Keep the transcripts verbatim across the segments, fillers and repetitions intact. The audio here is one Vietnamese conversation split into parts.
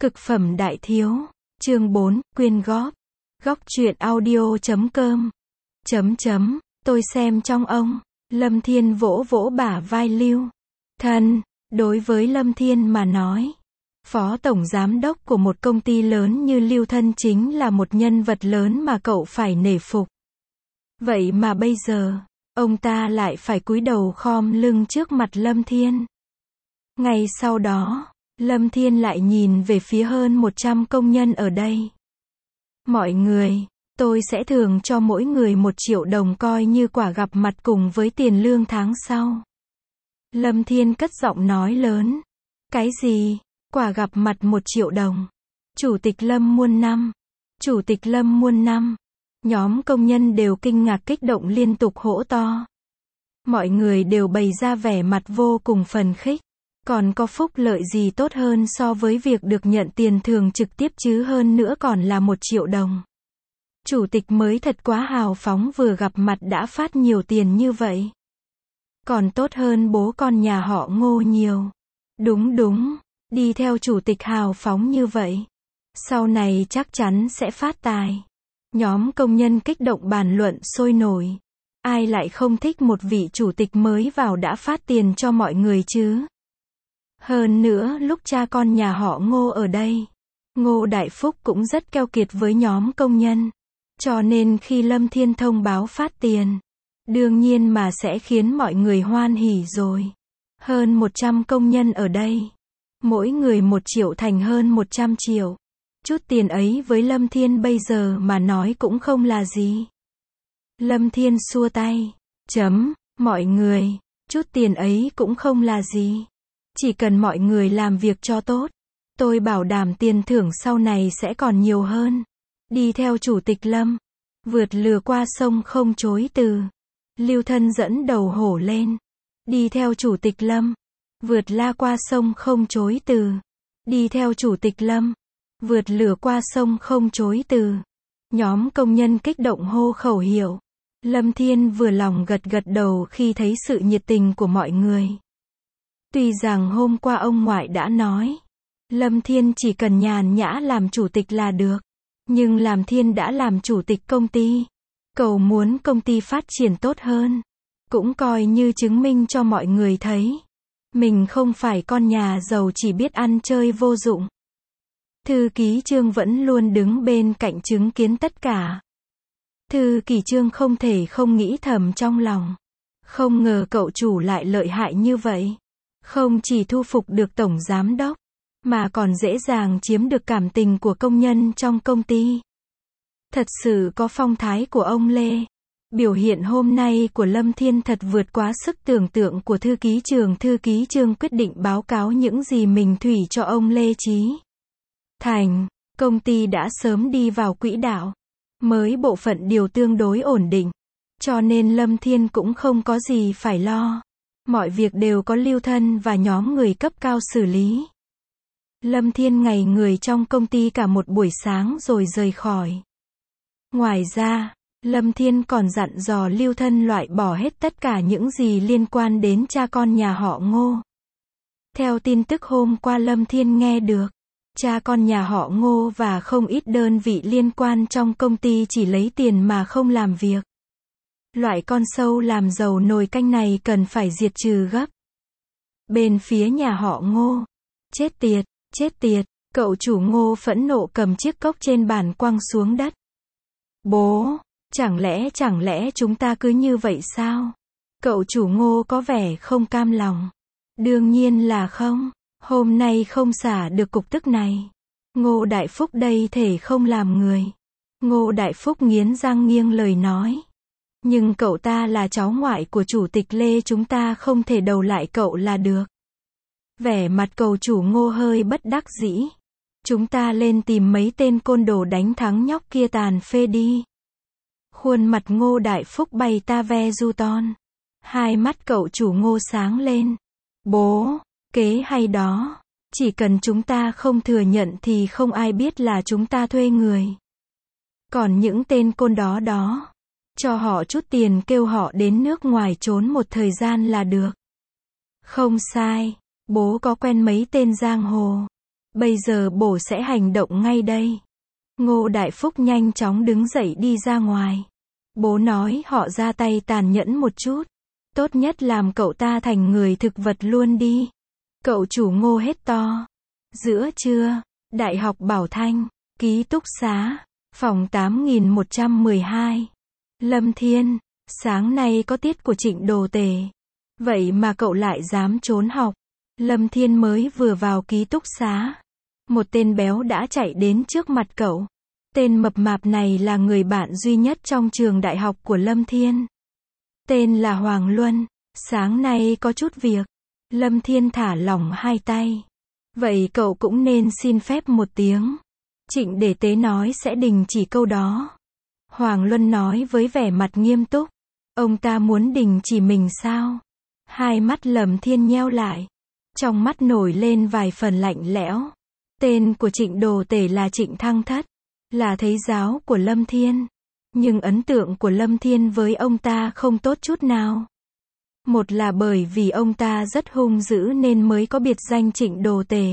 Cực phẩm đại thiếu. Chương bốn, quyên góp. Góc truyện audio chấm com. Chấm chấm, tôi xem trong ông. Lâm Thiên vỗ vỗ bả vai Lưu Thân. Đối với Lâm Thiên mà nói, phó tổng giám đốc của một công ty lớn như Lưu Thân chính là một nhân vật lớn mà cậu phải nể phục. Vậy mà bây giờ, ông ta lại phải cúi đầu khom lưng trước mặt Lâm Thiên. Ngay sau đó, Lâm Thiên lại nhìn về phía hơn một trăm công nhân ở đây. Mọi người, tôi sẽ thưởng cho mỗi người một triệu đồng coi như quả gặp mặt cùng với tiền lương tháng sau. Lâm Thiên cất giọng nói lớn. Cái gì? Quả gặp mặt một triệu đồng. Chủ tịch Lâm muôn năm. Chủ tịch Lâm muôn năm. Nhóm công nhân đều kinh ngạc kích động liên tục hỗ to. Mọi người đều bày ra vẻ mặt vô cùng phấn khích. Còn có phúc lợi gì tốt hơn so với việc được nhận tiền thưởng trực tiếp chứ, hơn nữa còn là một triệu đồng. Chủ tịch mới thật quá hào phóng, vừa gặp mặt đã phát nhiều tiền như vậy. Còn tốt hơn bố con nhà họ Ngô nhiều. Đúng đúng, đi theo chủ tịch hào phóng như vậy, sau này chắc chắn sẽ phát tài. Nhóm công nhân kích động bàn luận sôi nổi. Ai lại không thích một vị chủ tịch mới vào đã phát tiền cho mọi người chứ? Hơn nữa lúc cha con nhà họ Ngô ở đây, Ngô Đại Phúc cũng rất keo kiệt với nhóm công nhân. Cho nên khi Lâm Thiên thông báo phát tiền, đương nhiên mà sẽ khiến mọi người hoan hỉ rồi. Hơn một trăm công nhân ở đây, mỗi người một triệu thành hơn một trăm triệu. Chút tiền ấy với Lâm Thiên bây giờ mà nói cũng không là gì. Lâm Thiên xua tay. Chấm, mọi người, chút tiền ấy cũng không là gì. Chỉ cần mọi người làm việc cho tốt, tôi bảo đảm tiền thưởng sau này sẽ còn nhiều hơn. Đi theo chủ tịch Lâm, vượt lừa qua sông không chối từ. Lưu Thân dẫn đầu hổ lên. Đi theo chủ tịch Lâm, vượt la qua sông không chối từ. Đi theo chủ tịch Lâm, vượt lửa qua sông không chối từ. Nhóm công nhân kích động hô khẩu hiệu. Lâm Thiên vừa lòng gật gật đầu khi thấy sự nhiệt tình của mọi người. Tuy rằng hôm qua ông ngoại đã nói, Lâm Thiên chỉ cần nhàn nhã làm chủ tịch là được. Nhưng làm Thiên đã làm chủ tịch công ty, cậu muốn công ty phát triển tốt hơn. Cũng coi như chứng minh cho mọi người thấy, mình không phải con nhà giàu chỉ biết ăn chơi vô dụng. Thư ký Trương vẫn luôn đứng bên cạnh chứng kiến tất cả. Thư ký Trương không thể không nghĩ thầm trong lòng. Không ngờ cậu chủ lại lợi hại như vậy. Không chỉ thu phục được tổng giám đốc, mà còn dễ dàng chiếm được cảm tình của công nhân trong công ty. Thật sự có phong thái của ông Lê. Biểu hiện hôm nay của Lâm Thiên thật vượt quá sức tưởng tượng của thư ký Trương. Thư ký Trương quyết định báo cáo những gì mình thủy cho ông Lê Chí Thành. Công ty đã sớm đi vào quỹ đạo, mới bộ phận điều tương đối ổn định. Cho nên Lâm Thiên cũng không có gì phải lo. Mọi việc đều có Lưu Thân và nhóm người cấp cao xử lý. Lâm Thiên ngày người trong công ty cả một buổi sáng rồi rời khỏi. Ngoài ra, Lâm Thiên còn dặn dò Lưu Thân loại bỏ hết tất cả những gì liên quan đến cha con nhà họ Ngô. Theo tin tức hôm qua Lâm Thiên nghe được, cha con nhà họ Ngô và không ít đơn vị liên quan trong công ty chỉ lấy tiền mà không làm việc. Loại con sâu làm dầu nồi canh này cần phải diệt trừ gấp. Bên phía nhà họ Ngô, chết tiệt, chết tiệt, cậu chủ Ngô phẫn nộ cầm chiếc cốc trên bàn quăng xuống đất. Bố, chẳng lẽ chẳng lẽ chúng ta cứ như vậy sao? Cậu chủ Ngô có vẻ không cam lòng. Đương nhiên là không, hôm nay không xả được cục tức này. Ngô Đại Phúc đây thể không làm người. Ngô Đại Phúc nghiến răng nghiêng lời nói. Nhưng cậu ta là cháu ngoại của chủ tịch Lê, chúng ta không thể đầu lại cậu là được. Vẻ mặt cậu chủ Ngô hơi bất đắc dĩ. Chúng ta lên tìm mấy tên côn đồ đánh thắng nhóc kia tàn phê đi. Khuôn mặt Ngô Đại Phúc bay ta ve du ton. Hai mắt cậu chủ Ngô sáng lên. Bố, kế hay đó. Chỉ cần chúng ta không thừa nhận thì không ai biết là chúng ta thuê người. Còn những tên côn đó đó, cho họ chút tiền kêu họ đến nước ngoài trốn một thời gian là được. Không sai, bố có quen mấy tên giang hồ. Bây giờ bổ sẽ hành động ngay đây. Ngô Đại Phúc nhanh chóng đứng dậy đi ra ngoài. Bố nói họ ra tay tàn nhẫn một chút. Tốt nhất làm cậu ta thành người thực vật luôn đi. Cậu chủ Ngô hét to. Giữa trưa, Đại học Bảo Thanh, ký túc xá, phòng tám nghìn một trăm mười hai. Lâm Thiên, sáng nay có tiết của Trịnh Đồ Tể. Vậy mà cậu lại dám trốn học. Lâm Thiên mới vừa vào ký túc xá. Một tên béo đã chạy đến trước mặt cậu. Tên mập mạp này là người bạn duy nhất trong trường đại học của Lâm Thiên. Tên là Hoàng Luân. Sáng nay có chút việc. Lâm Thiên thả lỏng hai tay. Vậy cậu cũng nên xin phép một tiếng. Trịnh Đề Tế nói sẽ đình chỉ câu đó. Hoàng Luân nói với vẻ mặt nghiêm túc. Ông ta muốn đình chỉ mình sao? Hai mắt Lâm Thiên nheo lại. Trong mắt nổi lên vài phần lạnh lẽo. Tên của Trịnh Đồ Tể là Trịnh Thăng Thất. Là thầy giáo của Lâm Thiên. Nhưng ấn tượng của Lâm Thiên với ông ta không tốt chút nào. Một là bởi vì ông ta rất hung dữ nên mới có biệt danh Trịnh Đồ Tể.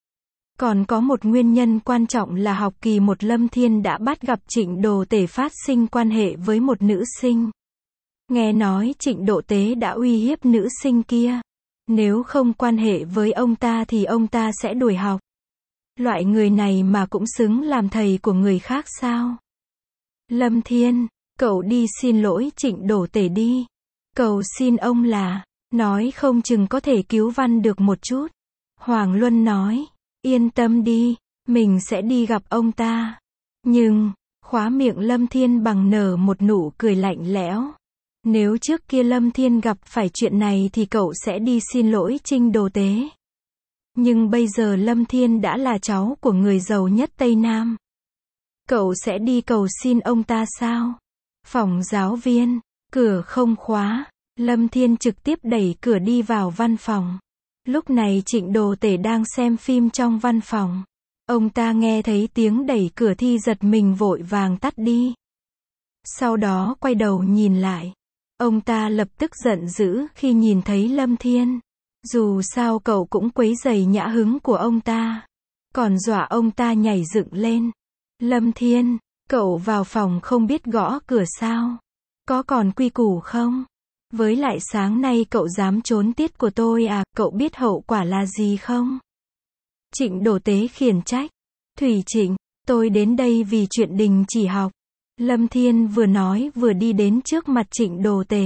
Còn có một nguyên nhân quan trọng là học kỳ một Lâm Thiên đã bắt gặp Trịnh Đồ Tể phát sinh quan hệ với một nữ sinh. Nghe nói Trịnh Đồ Tể đã uy hiếp nữ sinh kia. Nếu không quan hệ với ông ta thì ông ta sẽ đuổi học. Loại người này mà cũng xứng làm thầy của người khác sao? Lâm Thiên, cậu đi xin lỗi Trịnh Đồ Tể đi. Cầu xin ông là, nói không chừng có thể cứu Văn được một chút. Hoàng Luân nói, yên tâm đi, mình sẽ đi gặp ông ta. Nhưng, khóa miệng Lâm Thiên bằng nở một nụ cười lạnh lẽo. Nếu trước kia Lâm Thiên gặp phải chuyện này thì cậu sẽ đi xin lỗi Trịnh Đồ Tể. Nhưng bây giờ Lâm Thiên đã là cháu của người giàu nhất Tây Nam. Cậu sẽ đi cầu xin ông ta sao? Phòng giáo viên, cửa không khóa. Lâm Thiên trực tiếp đẩy cửa đi vào văn phòng. Lúc này Trịnh Đồ Tể đang xem phim trong văn phòng. Ông ta nghe thấy tiếng đẩy cửa thì giật mình vội vàng tắt đi. Sau đó quay đầu nhìn lại. Ông ta lập tức giận dữ khi nhìn thấy Lâm Thiên. Dù sao cậu cũng quấy rầy nhã hứng của ông ta. Còn dọa ông ta nhảy dựng lên. Lâm Thiên, cậu vào phòng không biết gõ cửa sao? Có còn quy củ không? Với lại sáng nay cậu dám trốn tiết của tôi à, cậu biết hậu quả là gì không? Trịnh Đồ Tế khiển trách. Thủy Trịnh, tôi đến đây vì chuyện đình chỉ học. Lâm Thiên vừa nói vừa đi đến trước mặt Trịnh Đồ Tể.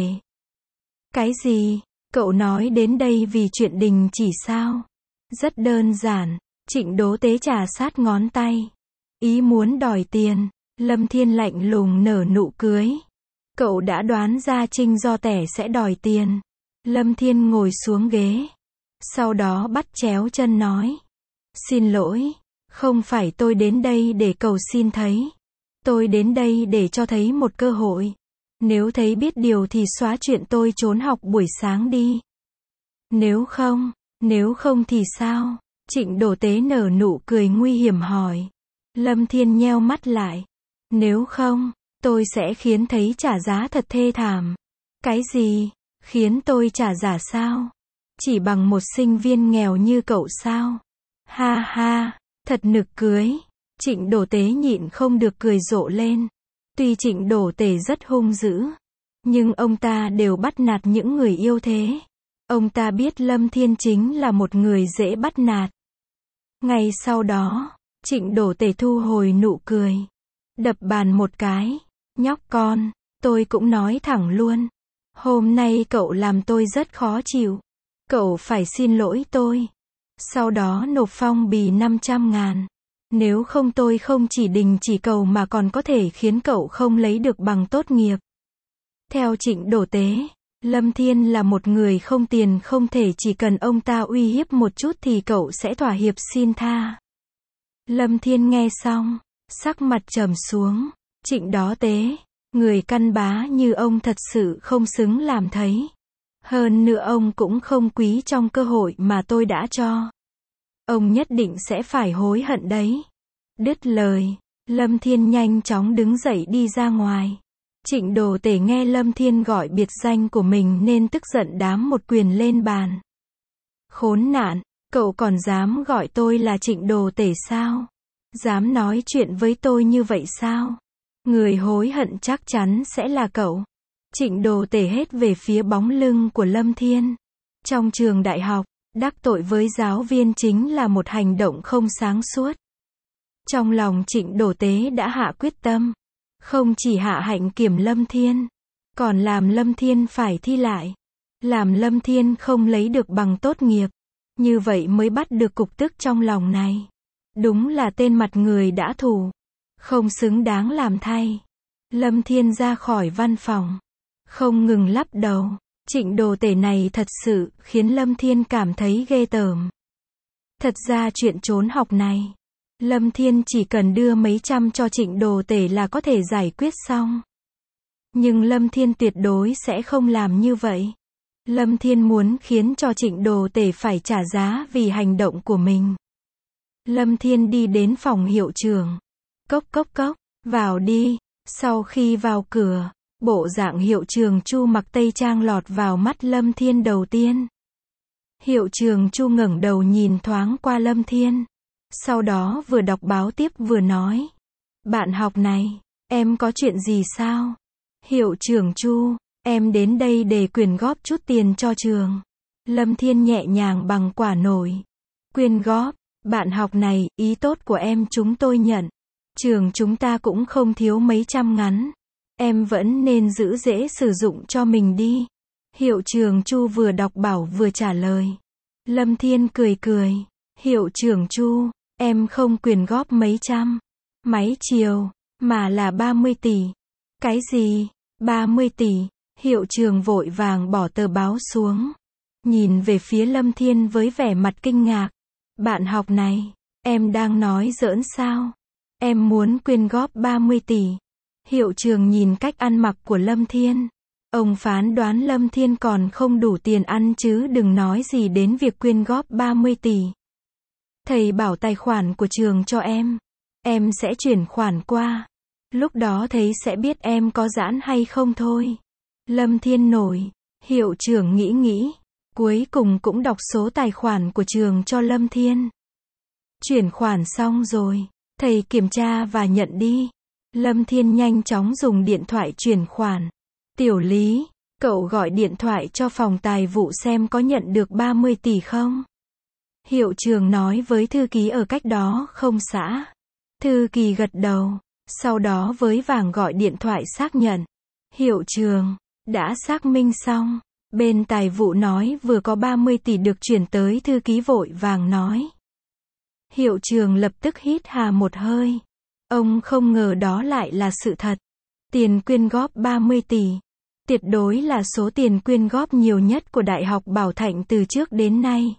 Cái gì? Cậu nói đến đây vì chuyện đình chỉ sao? Rất đơn giản. Trịnh Đồ Tế trà sát ngón tay. Ý muốn đòi tiền. Lâm Thiên lạnh lùng nở nụ cười. Cậu đã đoán ra Trịnh Do Tể sẽ đòi tiền. Lâm Thiên ngồi xuống ghế. Sau đó bắt chéo chân nói. Xin lỗi. Không phải tôi đến đây để cầu xin thấy. Tôi đến đây để cho thấy một cơ hội. Nếu thấy biết điều thì xóa chuyện tôi trốn học buổi sáng đi. Nếu không, nếu không thì sao? Trịnh Đồ Tế nở nụ cười nguy hiểm hỏi. Lâm Thiên nheo mắt lại. Nếu không, tôi sẽ khiến thấy trả giá thật thê thảm. Cái gì? Khiến tôi trả giá sao? Chỉ bằng một sinh viên nghèo như cậu sao? Ha ha, thật nực cười. Trịnh Đồ Tế nhịn không được cười rộ lên. Tuy Trịnh Đồ Tể rất hung dữ, nhưng ông ta đều bắt nạt những người yêu thế. Ông ta biết Lâm Thiên chính là một người dễ bắt nạt. Ngay sau đó, Trịnh Đồ Tể thu hồi nụ cười. Đập bàn một cái. Nhóc con, tôi cũng nói thẳng luôn. Hôm nay cậu làm tôi rất khó chịu. Cậu phải xin lỗi tôi. Sau đó nộp phong bì năm trăm ngàn. Nếu không tôi không chỉ đình chỉ cậu mà còn có thể khiến cậu không lấy được bằng tốt nghiệp. Theo Trịnh Đồ Tế, Lâm Thiên là một người không tiền không thể, chỉ cần ông ta uy hiếp một chút thì cậu sẽ thỏa hiệp xin tha. Lâm Thiên nghe xong, sắc mặt trầm xuống. Trịnh Đó Tế, người căn bá như ông thật sự không xứng làm thấy. Hơn nữa ông cũng không quý trong cơ hội mà tôi đã cho. Ông nhất định sẽ phải hối hận đấy. Đứt lời, Lâm Thiên nhanh chóng đứng dậy đi ra ngoài. Trịnh Đồ Tể nghe Lâm Thiên gọi biệt danh của mình nên tức giận đám một quyền lên bàn. Khốn nạn, Cậu còn dám gọi tôi là Trịnh Đồ Tể sao? Dám nói chuyện với tôi như vậy sao? Người hối hận chắc chắn sẽ là cậu. Trịnh Đồ Tể hét về phía bóng lưng của Lâm Thiên. Trong trường đại học, đắc tội với giáo viên chính là một hành động không sáng suốt. Trong lòng Trịnh Đồ Tế đã hạ quyết tâm. Không chỉ hạ hạnh kiểm Lâm Thiên, còn làm Lâm Thiên phải thi lại. Làm Lâm Thiên không lấy được bằng tốt nghiệp. Như vậy mới bắt được cục tức trong lòng này. Đúng là tên mặt người đã thù. Không xứng đáng làm thay. Lâm Thiên ra khỏi văn phòng. Không ngừng lắc đầu. Trịnh Đồ Tể này thật sự khiến Lâm Thiên cảm thấy ghê tởm. Thật ra chuyện trốn học này, Lâm Thiên chỉ cần đưa mấy trăm cho Trịnh Đồ Tể là có thể giải quyết xong. Nhưng Lâm Thiên tuyệt đối sẽ không làm như vậy. Lâm Thiên muốn khiến cho Trịnh Đồ Tể phải trả giá vì hành động của mình. Lâm Thiên đi đến phòng hiệu trưởng. Cốc cốc cốc, vào đi. Sau khi vào cửa, bộ dạng hiệu trưởng Chu mặc tây trang lọt vào mắt Lâm Thiên đầu tiên. Hiệu trưởng Chu ngẩng đầu nhìn thoáng qua Lâm Thiên. Sau đó vừa đọc báo tiếp vừa nói. Bạn học này, em có chuyện gì sao? Hiệu trưởng Chu, em đến đây để quyên góp chút tiền cho trường. Lâm Thiên nhẹ nhàng bằng quả nổi. Quyên góp, bạn học này, ý tốt của em chúng tôi nhận. Trường chúng ta cũng không thiếu mấy trăm ngắn. Em vẫn nên giữ dễ sử dụng cho mình đi. Hiệu trưởng Chu vừa đọc bảo vừa trả lời. Lâm Thiên cười cười. Hiệu trưởng Chu, em không quyên góp mấy trăm máy chiều, mà là ba mươi tỷ. Cái gì? ba mươi tỷ? Hiệu trưởng vội vàng bỏ tờ báo xuống. Nhìn về phía Lâm Thiên với vẻ mặt kinh ngạc. Bạn học này, em đang nói giỡn sao? Em muốn quyên góp ba mươi tỷ. Hiệu trưởng nhìn cách ăn mặc của Lâm Thiên. Ông phán đoán Lâm Thiên còn không đủ tiền ăn chứ đừng nói gì đến việc quyên góp ba mươi tỷ. Thầy bảo tài khoản của trường cho em. Em sẽ chuyển khoản qua. Lúc đó thầy sẽ biết em có giãn hay không thôi. Lâm Thiên nổi. Hiệu trưởng nghĩ nghĩ. Cuối cùng cũng đọc số tài khoản của trường cho Lâm Thiên. Chuyển khoản xong rồi. Thầy kiểm tra và nhận đi. Lâm Thiên nhanh chóng dùng điện thoại chuyển khoản. Tiểu Lý, cậu gọi điện thoại cho phòng tài vụ xem có nhận được ba mươi tỷ không? Hiệu trưởng nói với thư ký ở cách đó không xa. Thư ký gật đầu. Sau đó với vàng gọi điện thoại xác nhận. Hiệu trưởng, đã xác minh xong. Bên tài vụ nói vừa có ba mươi tỷ được chuyển tới, thư ký vội vàng nói. Hiệu trưởng lập tức hít hà một hơi. Ông không ngờ đó lại là sự thật. Tiền quyên góp ba mươi tỷ. Tuyệt đối là số tiền quyên góp nhiều nhất của Đại học Bảo Thạnh từ trước đến nay.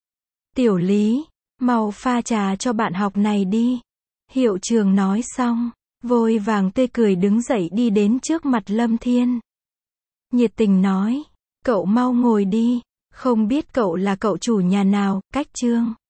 Tiểu Lý, mau pha trà cho bạn học này đi. Hiệu trưởng nói xong, vội vàng tươi cười đứng dậy đi đến trước mặt Lâm Thiên. Nhiệt tình nói, cậu mau ngồi đi, không biết cậu là cậu chủ nhà nào, cách Trương.